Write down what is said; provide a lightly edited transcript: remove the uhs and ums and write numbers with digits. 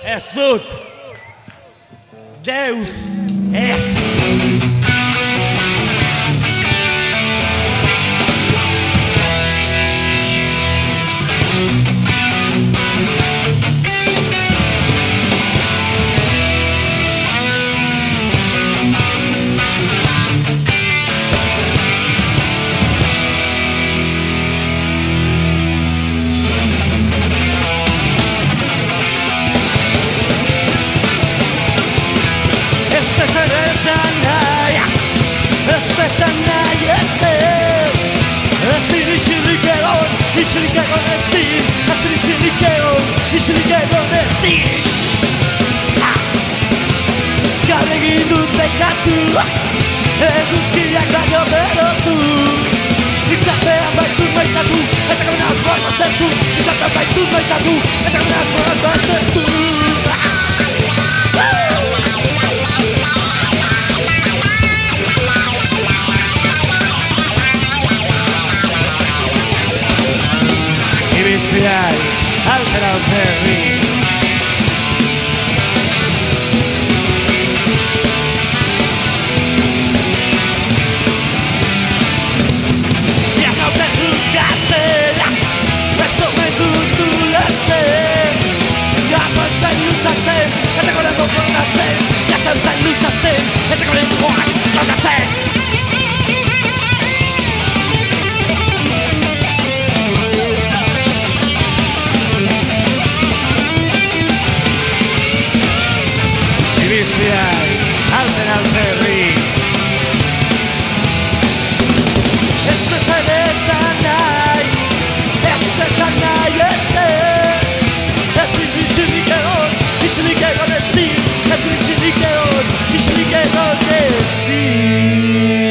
Ez dut. Deus ez. Isilik egon ezin Gaur egin dut bekatu Eguzkiak baino berotu Izatean baitut maitatu Eta gabena azkoak baztertu Izatean baitut maitatu Eta gabena azkoak baztertu